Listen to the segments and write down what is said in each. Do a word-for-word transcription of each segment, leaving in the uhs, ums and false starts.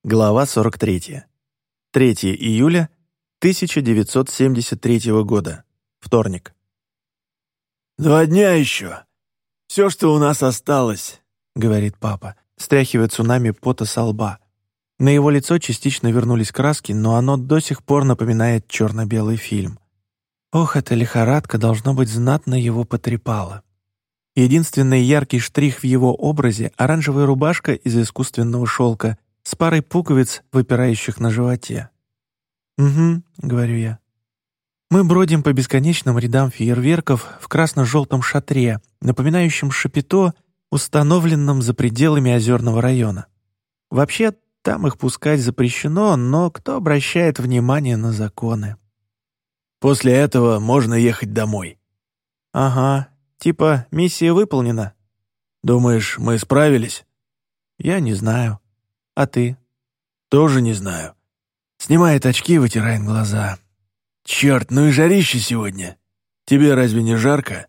Глава сорок третья. третьего июля тысяча девятьсот семьдесят третьего года. Вторник. «Два дня еще. Все, что у нас осталось», — говорит папа, стряхивая цунами пота со лба. На его лицо частично вернулись краски, но оно до сих пор напоминает черно-белый фильм. Ох, эта лихорадка, должно быть, знатно его потрепала. Единственный яркий штрих в его образе — оранжевая рубашка из искусственного шелка с парой пуговиц, выпирающих на животе. «Угу», — говорю я. Мы бродим по бесконечным рядам фейерверков в красно-желтом шатре, напоминающем шапито, установленном за пределами озерного района. Вообще, там их пускать запрещено, но кто обращает внимание на законы? «После этого можно ехать домой». «Ага, типа миссия выполнена». «Думаешь, мы справились?» «Я не знаю. А ты?» «Тоже не знаю». Снимает очки, вытирает глаза. «Черт, ну и жарище сегодня. Тебе разве не жарко?»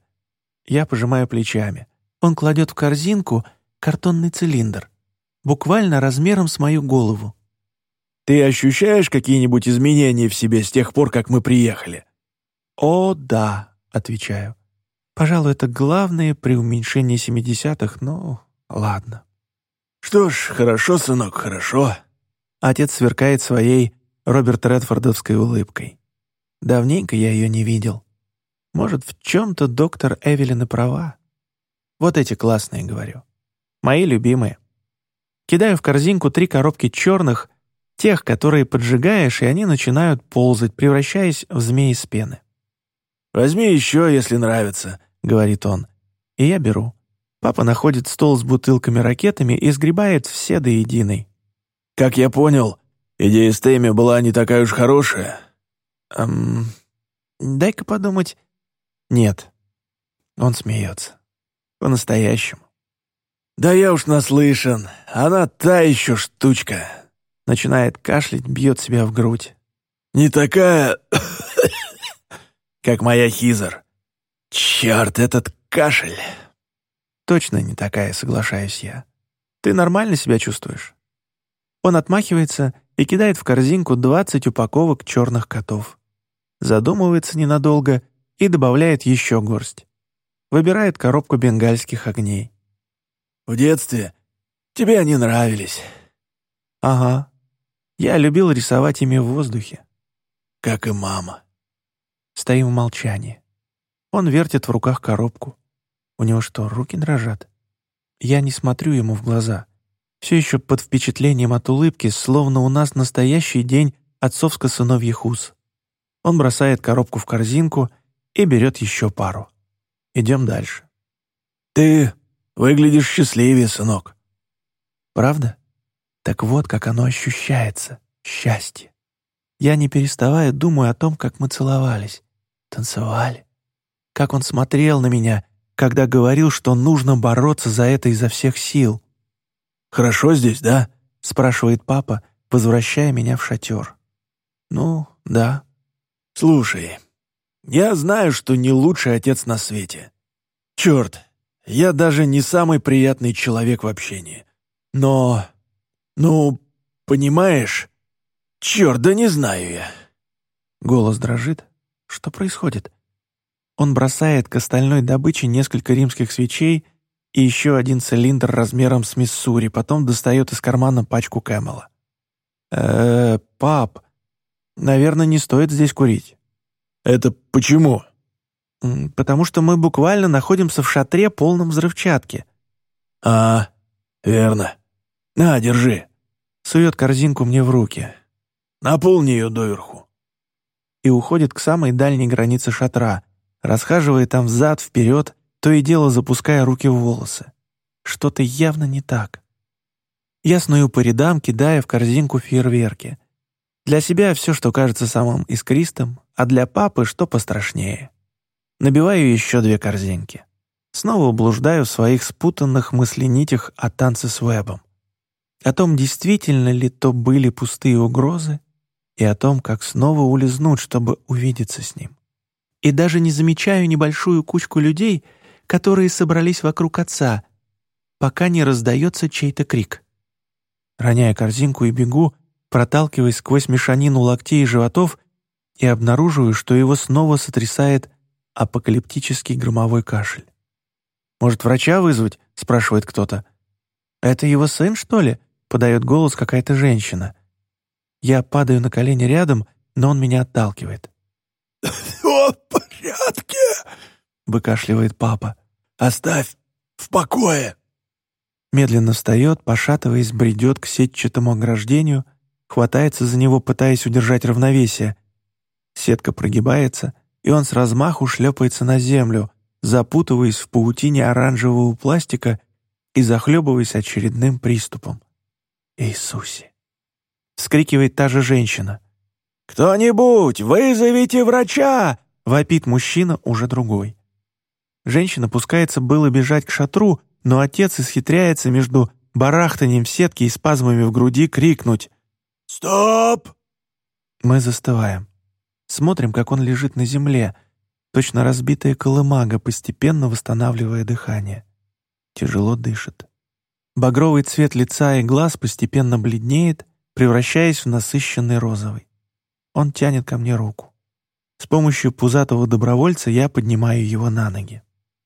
Я пожимаю плечами. Он кладет в корзинку картонный цилиндр, буквально размером с мою голову. «Ты ощущаешь какие-нибудь изменения в себе с тех пор, как мы приехали?» «О, да», — отвечаю. «Пожалуй, это главное при уменьшении семидесятых, но ладно». «Что ж, хорошо, сынок, хорошо». Отец сверкает своей Роберт Редфордовской улыбкой. Давненько я ее не видел. Может, в чем-то доктор Эвелин и права. Вот эти классные, говорю. Мои любимые. Кидаю в корзинку три коробки черных, тех, которые поджигаешь, и они начинают ползать, превращаясь в змеи с пены. «Возьми еще, если нравится», — говорит он. И я беру. Папа находит стол с бутылками-ракетами и сгребает все до единой. «Как я понял, идея с Тэмми была не такая уж хорошая». «Эм... Дай-ка подумать...» «Нет». Он смеется. По-настоящему. «Да я уж наслышан. Она та еще штучка». Начинает кашлять, бьет себя в грудь. «Не такая, как моя Хизер. Черт, этот кашель». «Точно не такая, соглашаюсь я. Ты нормально себя чувствуешь?» Он отмахивается и кидает в корзинку двадцать упаковок черных котов. Задумывается ненадолго и добавляет еще горсть. Выбирает коробку бенгальских огней. «В детстве тебе они нравились». «Ага. Я любил рисовать ими в воздухе». «Как и мама». Стоим в молчании. Он вертит в руках коробку. У него что, руки дрожат? Я не смотрю ему в глаза. Все еще под впечатлением от улыбки, словно у нас настоящий день отцовско-сыновьих уз. Он бросает коробку в корзинку и берет еще пару. Идем дальше. «Ты выглядишь счастливее, сынок». «Правда? Так вот, как оно ощущается. Счастье. Я, не переставая, думаю о том, как мы целовались, танцевали. Как он смотрел на меня, когда говорил, что нужно бороться за это изо всех сил». «Хорошо здесь, да?» — спрашивает папа, возвращая меня в шатер. «Ну, да». «Слушай, я знаю, что не лучший отец на свете. Черт, я даже не самый приятный человек в общении. Но, ну, понимаешь, черт, да не знаю я». Голос дрожит. Что происходит? Он бросает к остальной добыче несколько римских свечей и еще один цилиндр размером с Миссури, потом достает из кармана пачку Кэмела. э пап, наверное, не стоит здесь курить». «Это почему?» «Потому что мы буквально находимся в шатре, полном взрывчатки». «А, верно. На, держи». Сует корзинку мне в руки. «Наполни ее доверху». И уходит к самой дальней границе шатра, расхаживая там взад-вперед, то и дело запуская руки в волосы. Что-то явно не так. Я сную по рядам, кидая в корзинку фейерверки. Для себя все, что кажется самым искристым, а для папы что пострашнее. Набиваю еще две корзинки. Снова блуждаю в своих спутанных мысленитях о танце с Уэбом. О том, действительно ли то были пустые угрозы, и о том, как снова улизнуть, чтобы увидеться с ним. И даже не замечаю небольшую кучку людей, которые собрались вокруг отца, пока не раздается чей-то крик. роняя корзинку и бегу, проталкиваясь сквозь мешанину локтей и животов, и обнаруживаю, что его снова сотрясает апокалиптический громовой кашель. «Может, врача вызвать?» — спрашивает кто-то. «Это его сын, что ли?» — подает голос какая-то женщина. Я падаю на колени рядом, но он меня отталкивает. «Все в порядке!» — выкашливает папа. «Оставь в покое!» Медленно встает, пошатываясь, бредет к сетчатому ограждению, хватается за него, пытаясь удержать равновесие. Сетка прогибается, и он с размаху шлепается на землю, запутываясь в паутине оранжевого пластика и захлебываясь очередным приступом. «Иисусе!» — вскрикивает та же женщина. «Кто-нибудь, вызовите врача!» — вопит мужчина, уже другой. Женщина пускается было бежать к шатру, но отец исхитряется между барахтанием в сетке и спазмами в груди крикнуть «Стоп!». Мы застываем. Смотрим, как он лежит на земле, точно разбитая колымага, постепенно восстанавливая дыхание. Тяжело дышит. Багровый цвет лица и глаз постепенно бледнеет, превращаясь в насыщенный розовый. Он тянет ко мне руку. С помощью пузатого добровольца я поднимаю его на ноги.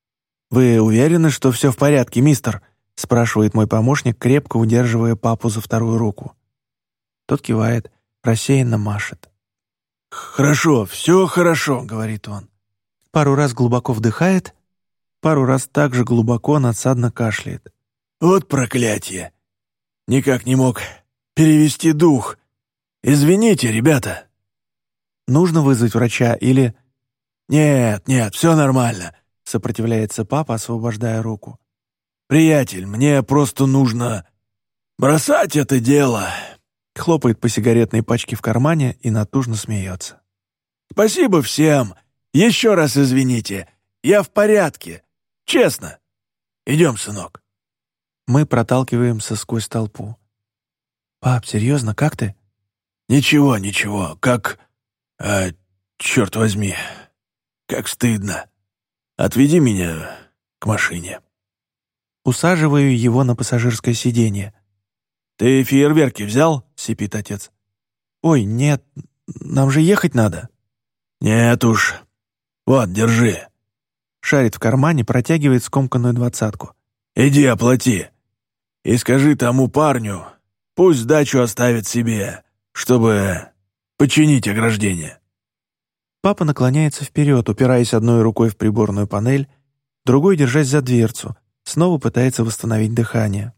«Вы уверены, что все в порядке, мистер?» — спрашивает мой помощник, крепко удерживая папу за вторую руку. Тот кивает, рассеянно машет. «Хорошо, все хорошо», — говорит он. Пару раз глубоко вдыхает, пару раз также глубоко надсадно кашляет. «Вот проклятие! Никак не мог перевести дух. Извините, ребята». «Нужно вызвать врача или...» «Нет, нет, все нормально», — сопротивляется папа, освобождая руку. «Приятель, мне просто нужно бросать это дело». Хлопает по сигаретной пачке в кармане и натужно смеется. «Спасибо всем. Еще раз извините. Я в порядке. Честно. Идем, сынок». Мы проталкиваемся сквозь толпу. «Пап, серьезно, как ты?» «Ничего, ничего. Как... А, черт возьми. Как стыдно. Отведи меня к машине». Усаживаю его на пассажирское сиденье. «Ты фейерверки взял?» — сипит отец. «Ой, нет, нам же ехать надо». «Нет уж. Вот, держи». Шарит в кармане, протягивает скомканную двадцатку. «Иди оплати. И скажи тому парню, пусть сдачу оставит себе, чтобы починить ограждение». Папа наклоняется вперед, упираясь одной рукой в приборную панель, другой держась за дверцу, снова пытается восстановить дыхание.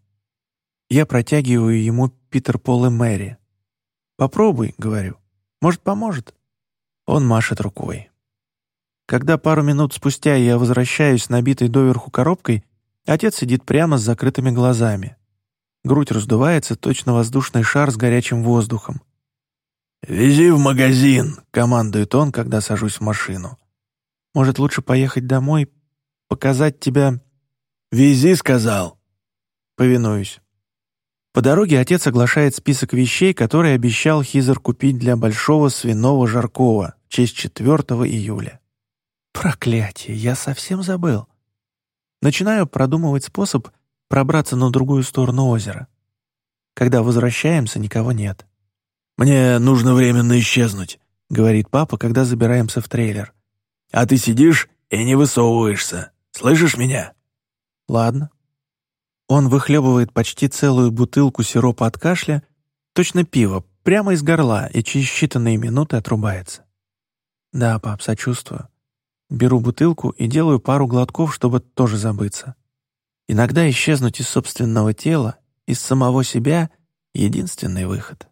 Я протягиваю ему Питер, Пол и Мэри. «Попробуй», — говорю. «Может, поможет?» Он машет рукой. Когда пару минут спустя я возвращаюсь с набитой доверху коробкой, отец сидит прямо с закрытыми глазами. Грудь раздувается, точно воздушный шар с горячим воздухом. «Вези в магазин», — командует он, когда сажусь в машину. «Может, лучше поехать домой, показать тебя...» «Вези», — сказал. Повинуюсь. По дороге отец оглашает список вещей, которые обещал Хизер купить для большого свиного жаркого в честь четвёртого июля. Проклятие, я совсем забыл. Начинаю продумывать способ пробраться на другую сторону озера. Когда возвращаемся, никого нет. «Мне нужно временно исчезнуть», — говорит папа, когда забираемся в трейлер. «А ты сидишь и не высовываешься. Слышишь меня?» «Ладно». Он выхлебывает почти целую бутылку сиропа от кашля, точно пиво, прямо из горла, и через считанные минуты отрубается. «Да, пап, сочувствую». Беру бутылку и делаю пару глотков, чтобы тоже забыться. Иногда исчезнуть из собственного тела, из самого себя — единственный выход.